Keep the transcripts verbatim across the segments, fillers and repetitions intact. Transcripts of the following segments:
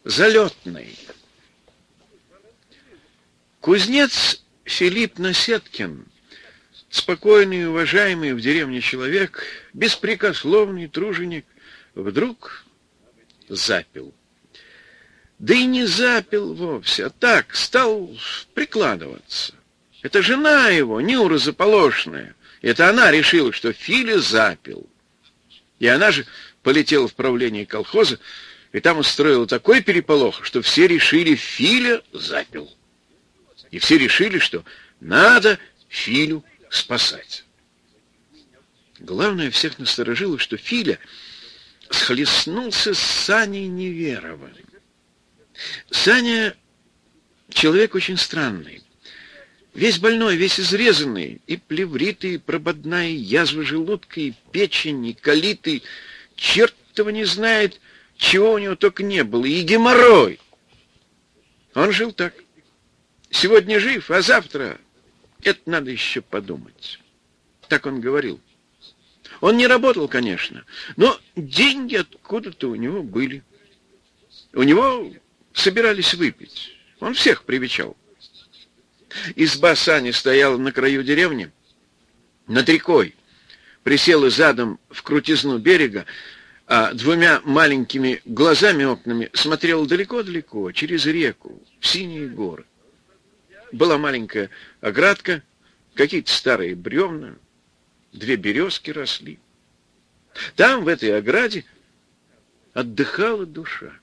Залетный. Кузнец Филипп Насеткин, спокойный и уважаемый в деревне человек, беспрекословный труженик, вдруг запил. Да и не запил вовсе, а так стал прикладываться. Это жена его, Нюра Заполошная. Это она решила, что Филя запил. И она же полетела в правление колхоза, и там устроила такой переполох, что все решили, Филя запил. И все решили, что надо Филю спасать. Главное всех насторожило, что Филя схлестнулся с Саней Неверовым. Саня человек очень странный. Весь больной, весь изрезанный, и плевриты, и прободная язва желудка, и печень, и колиты. Черт его не знает, чего у него только не было, и геморрой. Он жил так. Сегодня жив, а завтра это надо еще подумать. Так он говорил. Он не работал, конечно, но деньги откуда-то у него были. У него собирались выпить. Он всех привечал. Изба Сани стояла на краю деревни, над рекой, присела задом в крутизну берега, а двумя маленькими глазами окнами смотрела далеко-далеко, через реку, в синие горы. Была маленькая оградка, какие-то старые бревна, две березки росли. Там, в этой ограде, отдыхала душа.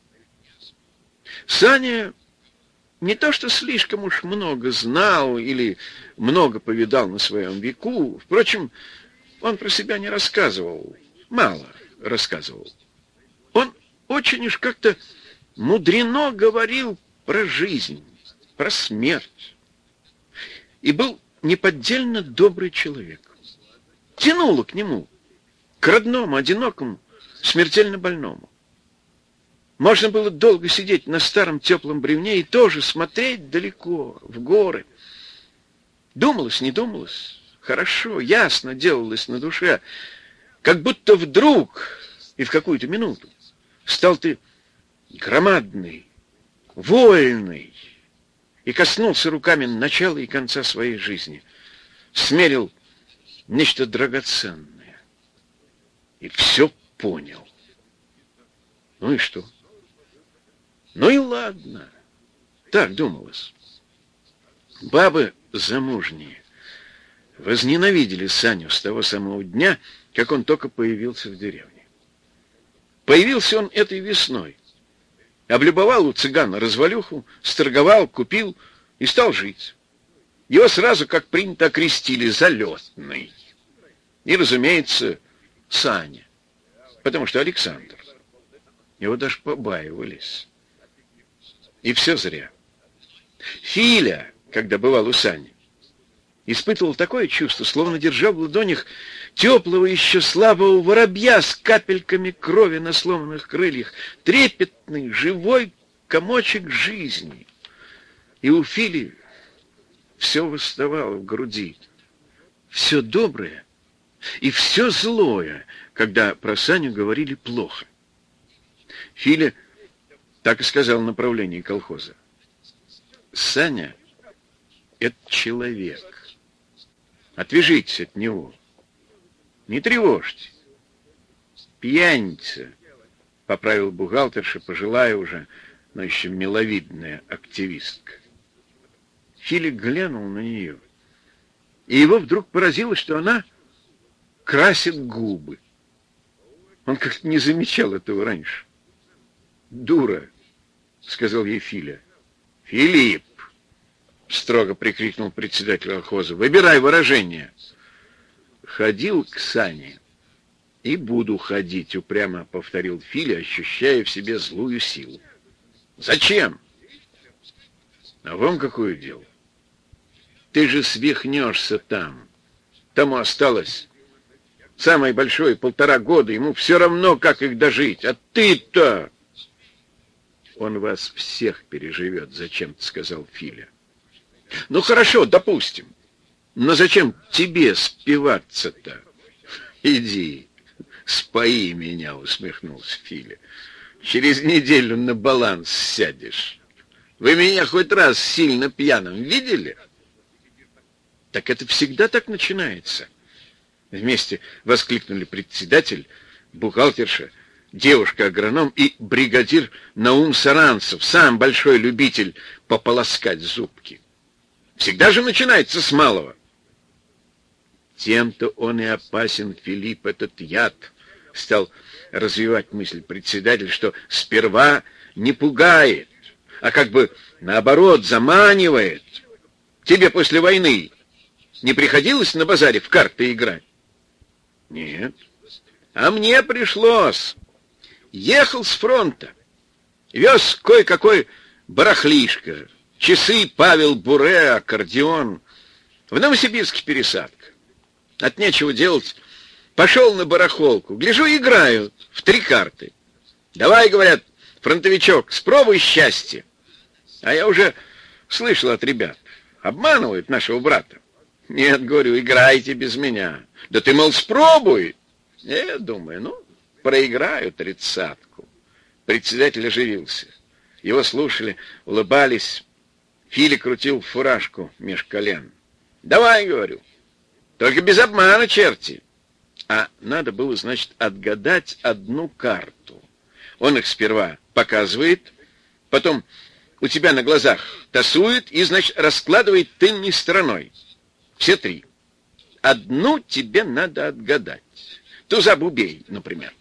Саня не то что слишком уж много знал или много повидал на своем веку, впрочем, он про себя не рассказывал, мало рассказывал. Он очень уж как-то мудрено говорил про жизнь, про смерть. И был неподдельно добрый человек. Тянуло к нему, к родному, одинокому, смертельно больному. Можно было долго сидеть на старом теплом бревне и тоже смотреть далеко, в горы. Думалось, не думалось, хорошо, ясно делалось на душе, как будто вдруг и в какую-то минуту стал ты громадный, вольный, и коснулся руками начала и конца своей жизни, смерил нечто драгоценное и все понял. Ну и что? Ну и ладно. Так думалось. Бабы замужние возненавидели Саню с того самого дня, как он только появился в деревне. Появился он этой весной. Облюбовал у цыгана развалюху, сторговал, купил и стал жить. Его сразу, как принято, окрестили Залетный. И, разумеется, Саня. Потому что Александр. Его даже побаивались. И все зря. Филя, когда бывал у Сани, испытывал такое чувство, словно держал в ладонях теплого еще слабого воробья с капельками крови на сломанных крыльях, трепетный, живой комочек жизни. И у Фили все восставало в груди. Все доброе и все злое, когда про Саню говорили плохо. Филя так и сказал в направлении колхоза. Саня — это человек. Отвяжитесь от него. Не тревожьте. Пьяница, поправил бухгалтерша, пожилая уже, но еще миловидная активистка. Филик глянул на нее, и его вдруг поразило, что она красит губы. Он как-то не замечал этого раньше. «Дура», — сказал ей Филя. «Филипп», — строго прикрикнул председатель колхоза, — «выбирай выражение». «Ходил к Сане и буду ходить», — упрямо повторил Филя, ощущая в себе злую силу. «Зачем?» «А вам какое дело? Ты же свихнешься там. Тому осталось самое большое полтора года, ему все равно, как их дожить. А ты-то...» «Он вас всех переживет», — зачем-то сказал Филя. «Ну хорошо, допустим. Но зачем тебе спиваться-то?» «Иди, спои меня», — усмехнулся Филя. через неделю на баланс сядешь. Вы меня хоть раз сильно пьяным видели? Так это всегда так начинается. Вместе воскликнули председатель, бухгалтерша, девушка-агроном и бригадир Наум Саранцев, сам большой любитель пополоскать зубки. Всегда же начинается с малого. Тем-то он и опасен, Филипп, этот яд, стал развивать мысль председатель, что сперва не пугает, а как бы наоборот заманивает. Тебе после войны не приходилось на базаре в карты играть? Нет. А мне пришлось. Ехал с фронта. Вез кое-какой барахлишко. Часы Павел Буре, аккордеон. В Новосибирске пересадка. От нечего делать. Пошел на барахолку. Гляжу, играют в три карты. Давай, говорят, фронтовичок, спробуй счастье. А я уже слышал от ребят. Обманывают нашего брата. Нет, говорю, играйте без меня. Да ты, мол, спробуй. Я думаю, ну, проиграю тридцатку. Председатель оживился. Его слушали, улыбались. Филя крутил фуражку меж колен. Давай, говорю, только без обмана, черти. А надо было, значит, отгадать одну карту. Он их сперва показывает, потом у тебя на глазах тасует и, значит, раскладывает тыльной стороной. Все три. Одну тебе надо отгадать. Туза Бубей, например.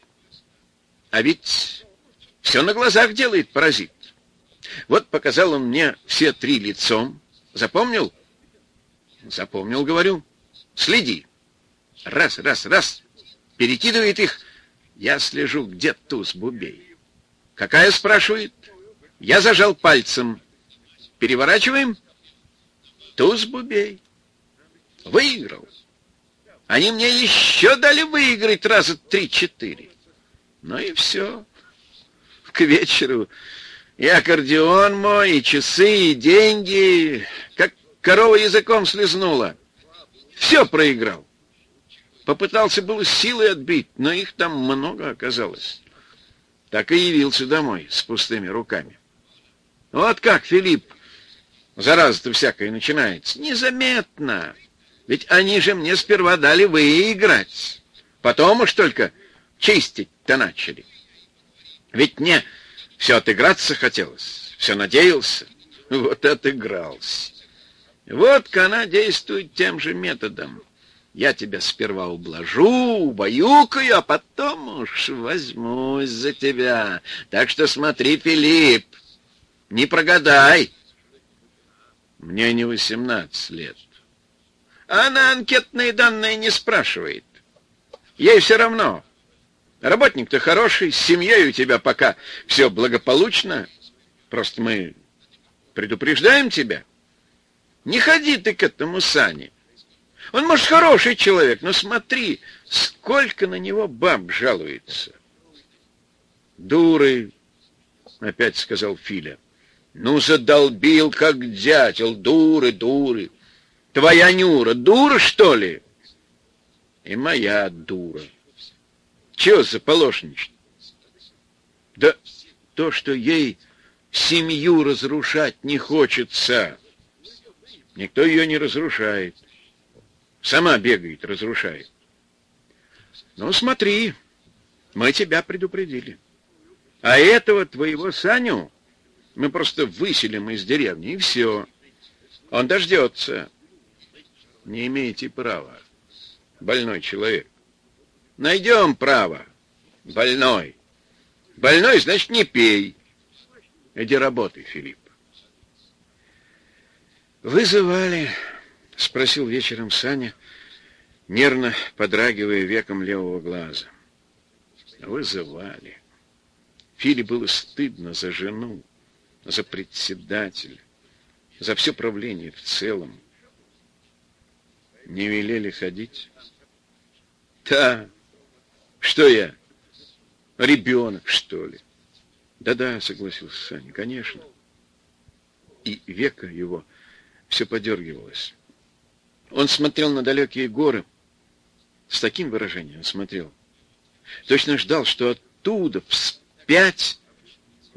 А ведь все на глазах делает паразит. Вот показал он мне все три лицом. Запомнил? Запомнил, говорю. Следи. Раз, раз, раз. Перекидывает их. Я слежу, где туз Бубей. Какая, спрашивает? Я зажал пальцем. Переворачиваем. Туз Бубей. Выиграл. Они мне еще дали выиграть раза три-четыре. Ну и все. К вечеру и аккордеон мой, и часы, и деньги, как корова языком слезнула. Все проиграл. Попытался было силой отбить, но их там много оказалось. Так и явился домой с пустыми руками. Вот как, Филипп, зараза-то всякая начинается. Незаметно. Ведь они же мне сперва дали выиграть. Потом уж только чистить-то начали. Ведь мне все отыграться хотелось, все надеялся. Вот отыгрался. Вот-ка она действует тем же методом. Я тебя сперва ублажу, убаюкаю, а потом уж возьмусь за тебя. Так что смотри, Филипп, не прогадай. Мне не восемнадцать лет. Она анкетные данные не спрашивает. Ей все равно. Работник-то хороший, с семьей у тебя пока все благополучно. Просто мы предупреждаем тебя. Не ходи ты к этому Сане. Он, может, хороший человек, но смотри, сколько на него баб жалуется. Дуры, опять сказал Филя. Ну, задолбил, как дятел, дуры, дуры. Твоя Нюра дура, что ли? И моя дура. Чего заполошничать? Да то, что ей семью разрушать не хочется. Никто ее не разрушает. Сама бегает, разрушает. Ну, смотри, мы тебя предупредили. А этого твоего Саню мы просто выселим из деревни, и все. Он дождется. Не имеете права, больной человек. Найдем право, больной. Больной, значит, не пей. Иди работай, Филипп. Вызывали, спросил вечером Саня, нервно подрагивая веком левого глаза. Вызывали. Филе было стыдно за жену, за председателя, за все правление в целом. Не велели ходить? Да. Что я? Ребенок, что ли? Да-да, согласился Саня, конечно. И веко его все подергивалось. Он смотрел на далекие горы, с таким выражением смотрел. Точно ждал, что оттуда вспять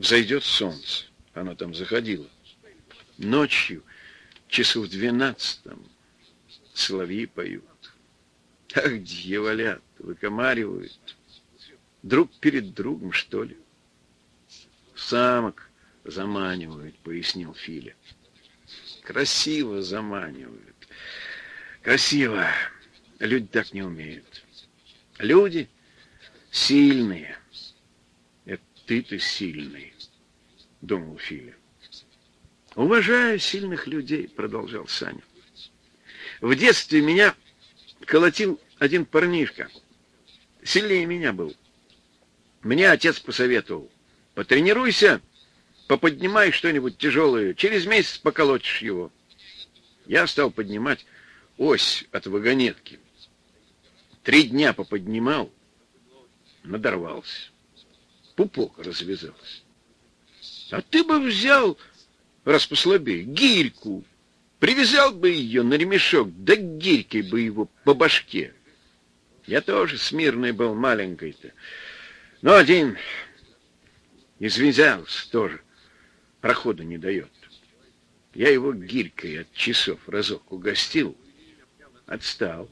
взойдет солнце. Оно там заходило. Ночью, часу в двенадцатом, соловьи поют. Ах, дьяволят, выкомаривают. Друг перед другом, что ли? Самок заманивают, пояснил Филя. Красиво заманивают. Красиво. Люди так не умеют. Люди сильные. Это ты-то сильный, думал Филя. Уважаю сильных людей, продолжал Саня. В детстве меня колотил один парнишка. Сильнее меня был. Мне отец посоветовал. Потренируйся, поподнимай что-нибудь тяжелое. Через месяц поколотишь его. Я стал поднимать ось от вагонетки. Три дня поподнимал, надорвался. Пупок развязался. А ты бы взял, раз послабее, гирьку, привязал бы ее на ремешок, да гирькой бы его по башке. Я тоже смирный был, маленький-то. Но один извязался тоже, прохода не дает. Я его гирькой от часов разок угостил, отстал.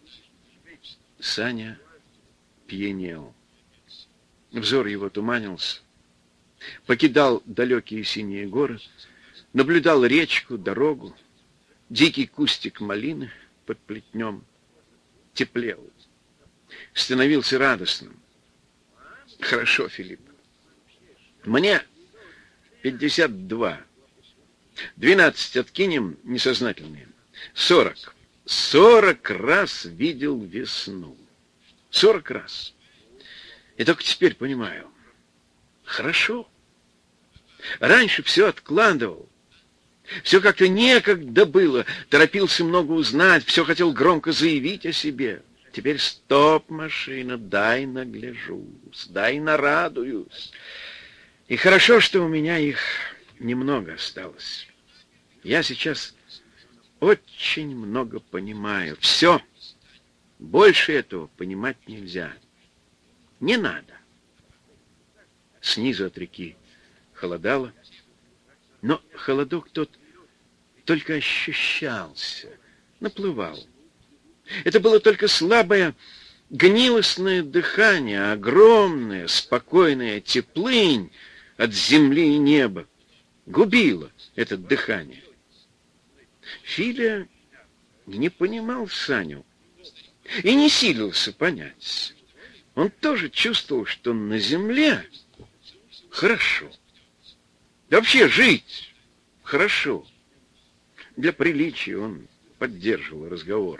Саня пьянел. Взор его туманился. Покидал далекие синие горы, наблюдал речку, дорогу, дикий кустик малины под плетнем. Теплел. Становился радостным. Хорошо, Филипп. Мне пятьдесят два. Двенадцать откинем несознательные. Сорок. Сорок раз видел весну. Сорок раз. И только теперь понимаю. Хорошо. Раньше все откладывал. Все как-то некогда было. Торопился много узнать. Все хотел громко заявить о себе. Теперь стоп, машина, дай нагляжусь, дай нарадуюсь. И хорошо, что у меня их немного осталось. Я сейчас очень много понимаю. Все. Больше этого понимать нельзя. Не надо. Снизу от реки холодало, но холодок тот только ощущался, наплывал. Это было только слабое, гнилостное дыхание, огромная, спокойная теплынь от земли и неба. Губило это дыхание. Филя не понимал Саню и не силился понять. Он тоже чувствовал, что на земле хорошо. Да вообще жить хорошо. Для приличия он поддерживал разговор.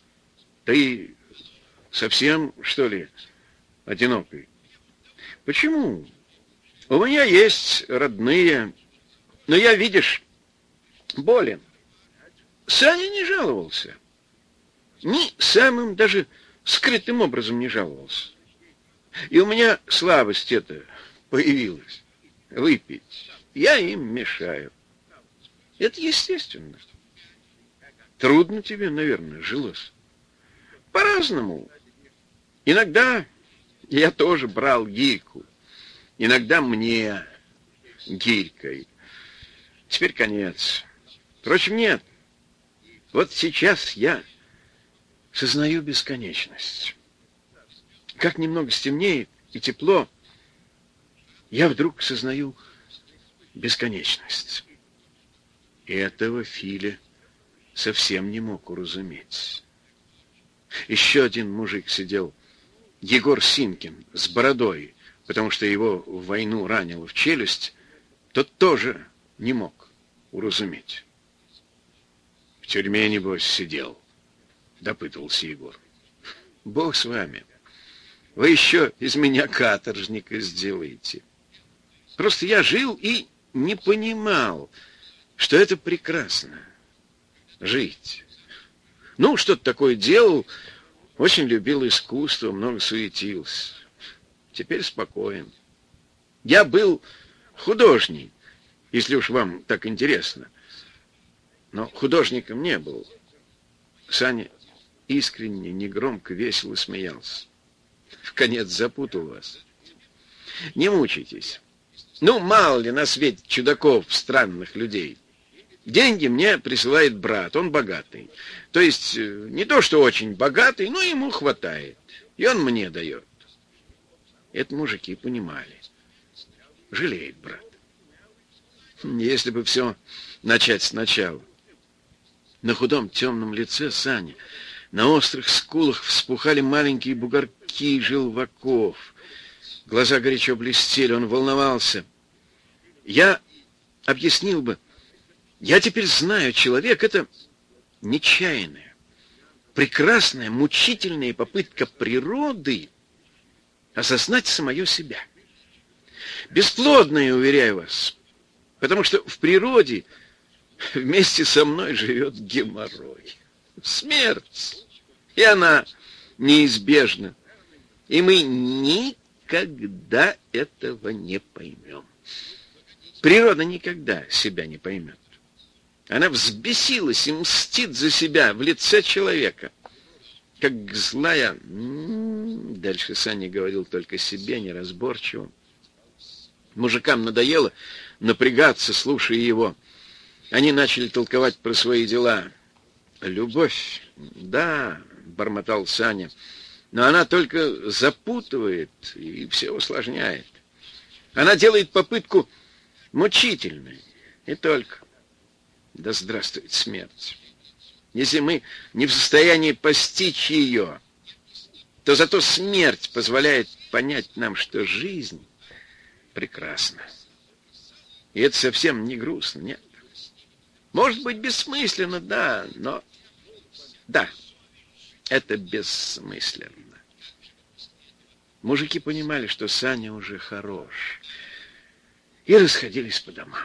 Ты совсем, что ли, одинокий? Почему? У меня есть родные, но я, видишь, болен. Саня не жаловался. Ни самым даже скрытым образом не жаловался. И у меня слабость эта появилась. Выпить. Я им мешаю. Это естественно. Трудно тебе, наверное, жилось. По-разному. Иногда я тоже брал гирьку. Иногда мне гирькой. Теперь конец. Впрочем, нет. Вот сейчас я сознаю бесконечность. Как немного стемнеет и тепло, я вдруг сознаю бесконечность. И этого Филя совсем не мог уразуметь. Еще один мужик сидел, Егор Синкин, с бородой, потому что его в войну ранило в челюсть, тот тоже не мог уразуметь. В тюрьме, небось, сидел, допытывался Егор. Бог с вами. Вы еще из меня каторжника сделаете. Просто я жил и не понимал, что это прекрасно. Жить. Ну, что-то такое делал, очень любил искусство, много суетился. Теперь спокоен. Я был художник, если уж вам так интересно. Но художником не был. Саня искренне, негромко, весело смеялся. В конец запутал вас. Не мучайтесь. Ну, мало ли на свете чудаков, странных людей. Деньги мне присылает брат, он богатый. То есть не то, что очень богатый, но ему хватает. И он мне дает. Это мужики понимали. Жалеет брат. Если бы все начать сначала. На худом темном лице Сани, на острых скулах вспухали маленькие бугорки желваков. Глаза горячо блестели, он волновался. Я объяснил бы, я теперь знаю, человек — это нечаянная, прекрасная, мучительная попытка природы осознать самое себя. Бесплодная, уверяю вас, потому что в природе вместе со мной живет геморрой. Смерть. И она неизбежна. И мы никогда этого не поймем. Природа никогда себя не поймет. Она взбесилась и мстит за себя в лице человека. Как злая... Дальше Саня говорил только себе, неразборчиво. Мужикам надоело напрягаться, слушая его. Они начали толковать про свои дела. Любовь, да, бормотал Саня, но она только запутывает и все усложняет. Она делает попытку мучительной, и только. Да здравствует смерть. Если мы не в состоянии постичь ее, то зато смерть позволяет понять нам, что жизнь прекрасна. И это совсем не грустно, нет. Может быть, бессмысленно, да, но... Да, это бессмысленно. Мужики понимали, что Саня уже хорош, и расходились по домам.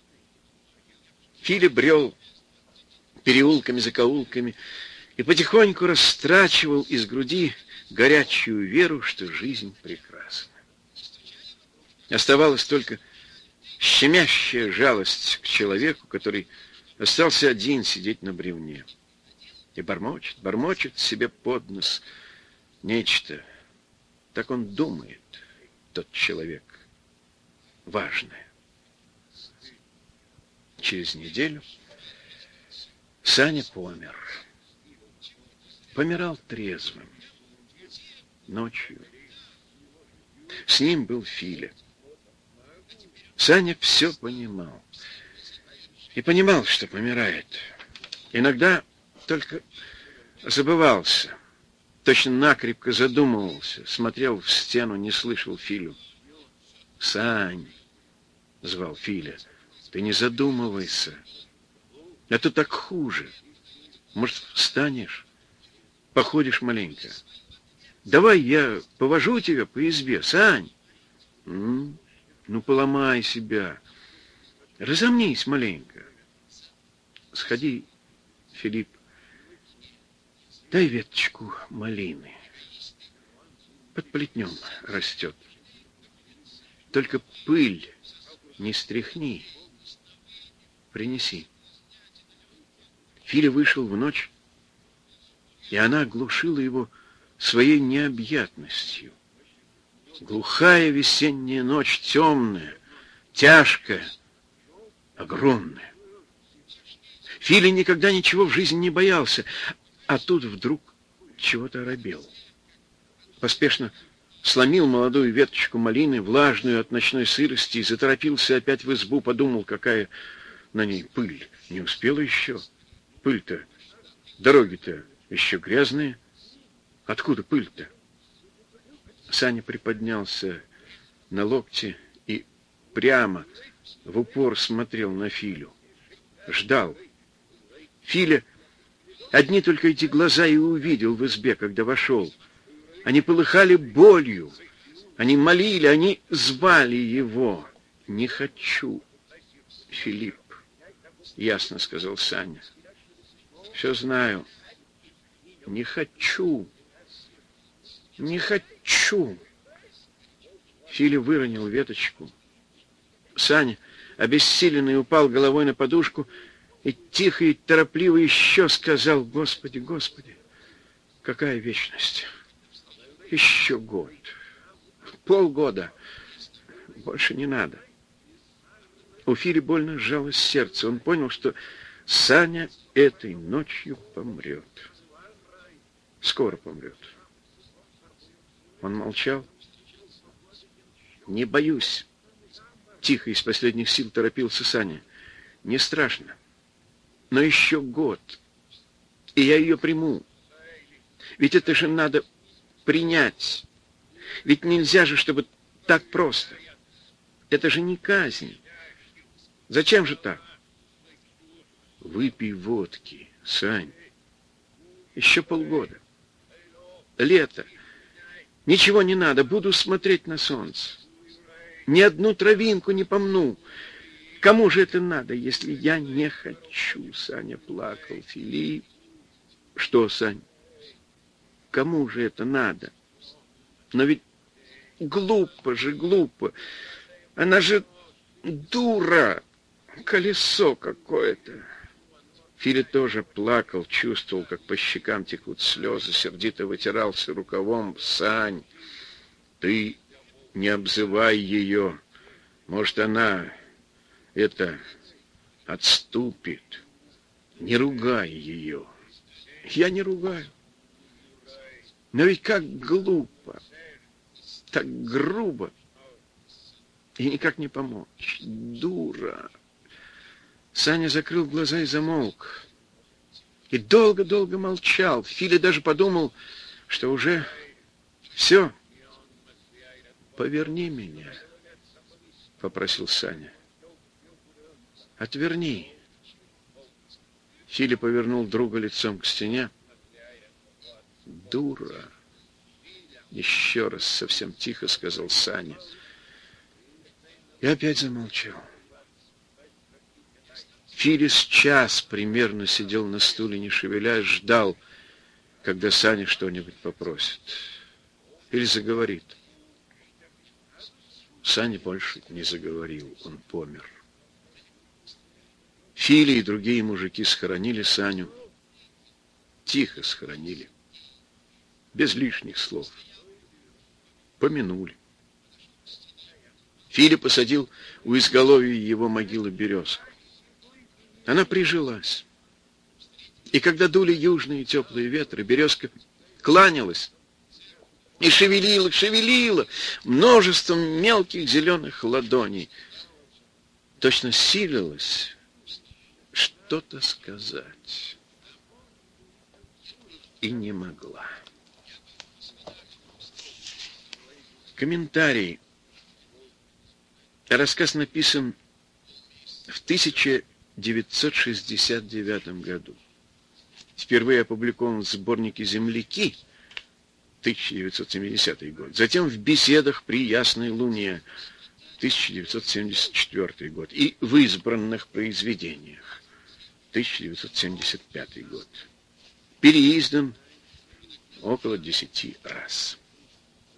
Филя брел переулками-закоулками и потихоньку растрачивал из груди горячую веру, что жизнь прекрасна. Оставалась только щемящая жалость к человеку, который остался один сидеть на бревне. И бормочет, бормочет себе под нос нечто. Так он думает, тот человек, важное. Через неделю Саня помер. Помирал трезвым. Ночью. С ним был Филя. Саня все понимал. И понимал, что помирает. Иногда только забывался. Точно накрепко задумывался. Смотрел в стену, не слышал Филю. «Сань!» — звал Филя. «Ты не задумывайся. А то так хуже. Может, встанешь? Походишь маленько. Давай я повожу тебя по избе, Сань. М-м, ну, поломай себя. Разомнись маленько. Сходи, Филипп, дай веточку малины. Под плетнем растет. Только пыль не стряхни. Принеси». Филя вышел в ночь, и она оглушила его своей необъятностью. Глухая весенняя ночь, темная, тяжкая, огромная. Филя никогда ничего в жизни не боялся, а тут вдруг чего-то оробел. Поспешно сломил молодую веточку малины, влажную от ночной сырости, и заторопился опять в избу, подумал, какая на ней пыль. Не успела еще. Пыль-то, дороги-то еще грязные. Откуда пыль-то? Саня приподнялся на локте и прямо в упор смотрел на Филю. Ждал. Филя одни только эти глаза и увидел в избе, когда вошел. Они полыхали болью. Они молили, они звали его. «Не хочу, Филипп», — ясно сказал Саня. «Все знаю. Не хочу. Не хочу». Филя выронил веточку. Саня, обессиленный, упал головой на подушку и тихо и торопливо еще сказал: «Господи, Господи, какая вечность! Еще год, полгода, больше не надо». У Фили больно сжалось сердце. Он понял, что Саня этой ночью помрет. Скоро помрет. Он молчал. «Не боюсь», — тихо из последних сил торопился Саня. «Не страшно. Но еще год, и я ее приму. Ведь это же надо принять. Ведь нельзя же, чтобы так просто. Это же не казнь. Зачем же так?» «Выпей водки, Сань. Еще полгода. Лето. Ничего не надо, буду смотреть на солнце. Ни одну травинку не помну. Кому же это надо, если я не хочу?» Саня плакал. «Филипп...» «Что, Сань? Кому же это надо? Но ведь глупо же, глупо. Она же дура, колесо какое-то». Филя тоже плакал, чувствовал, как по щекам текут слезы, сердито вытирался рукавом. «Сань, ты не обзывай ее. Может, она, это, отступит. Не ругай ее». «Я не ругаю. Но ведь как глупо, так грубо. И никак не помочь. Дура». Саня закрыл глаза и замолк. И долго-долго молчал. Филя даже подумал, что уже все. «Поверни меня», — попросил Саня. «Отверни». Филя повернул друга лицом к стене. «Дура», — еще раз совсем тихо сказал Саня. И опять замолчал. Филя с час примерно сидел на стуле, не шевелясь, ждал, когда Саня что-нибудь попросит или заговорит. Саня больше не заговорил, он помер. Филя и другие мужики схоронили Саню. Тихо схоронили, без лишних слов. Помянули. Филя посадил у изголовья его могилы березку. Она прижилась. И когда дули южные теплые ветры, березка кланялась и шевелила, шевелила множеством мелких зеленых ладоней. Точно силилась что-то сказать. И не могла. Комментарий. Рассказ написан в тысяча девятьсот шестьдесят девятом году. Впервые опубликован в сборнике «Земляки» тысяча девятьсот семидесятый год. Затем в «Беседах при ясной луне» тысяча девятьсот семьдесят четвёртый год. И в избранных произведениях тысяча девятьсот семьдесят пятый год. Переиздан около десяти раз.